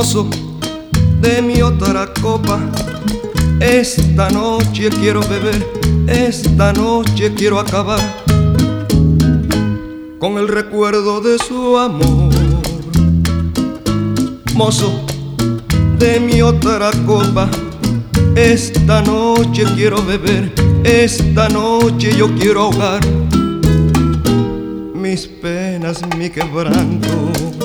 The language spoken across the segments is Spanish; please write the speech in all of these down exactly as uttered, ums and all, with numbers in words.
Mozo, de mi otra copa. Esta noche quiero beber, esta noche quiero acabar con el recuerdo de su amor. Mozo, de mi otra copa. Esta noche quiero beber, esta noche yo quiero ahogar mis penas, mi quebranto.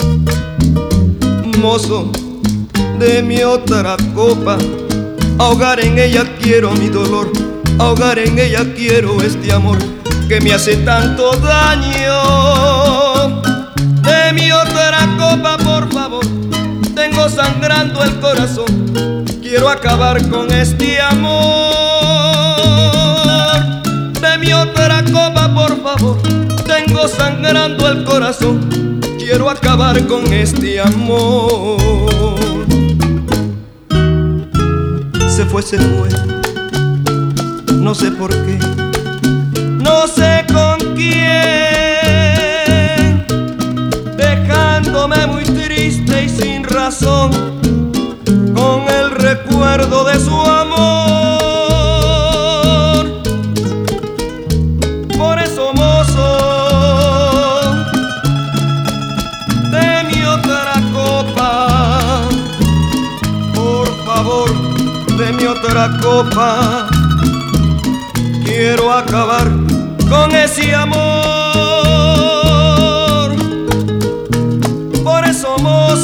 Mozo, de mi otra copa. Ahogar en ella quiero mi dolor, ahogar en ella quiero este amor que me hace tanto daño. De mi otra copa, por favor, tengo sangrando el corazón, quiero acabar con este amor. De mi otra copa, por favor, tengo sangrando el corazón, quiero acabar con este amor. Se fue, se fue, no sé por qué, no sé con quién, dejándome muy triste y sin razón, con el recuerdo de su amor. Por eso, mozo, de mi otra copa, por favor, de mi otra copa, quiero acabar con ese amor. Por eso,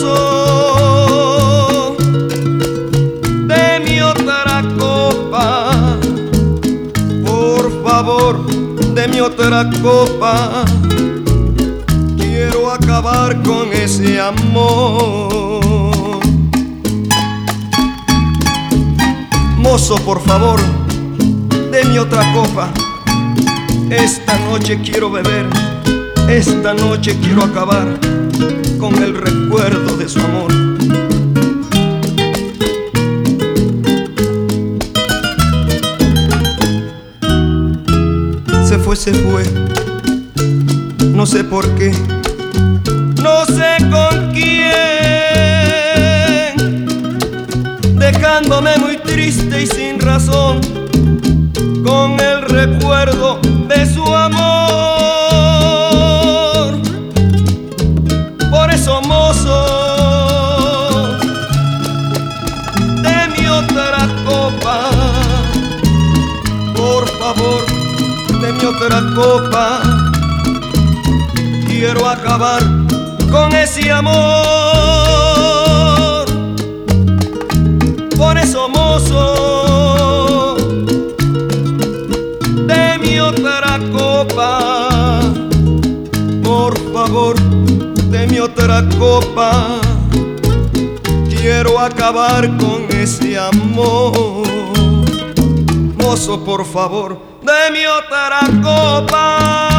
mozo, de mi otra copa, por favor, de mi otra copa, quiero acabar con ese amor. Mozo, por favor, de mi otra copa. Esta noche quiero beber, esta noche quiero acabar con el recuerdo de su amor. Se fue, se fue, no sé por qué, no sé con quién, dejándome muy triste y sin razón, con el recuerdo de su amor. Por eso, mozo, de mi otra copa, por favor, de mi otra copa, quiero acabar con ese amor. Por eso, mozo, de mi otra copa, por favor, de mi otra copa, quiero acabar con ese amor. Mozo, por favor, de mi otra copa.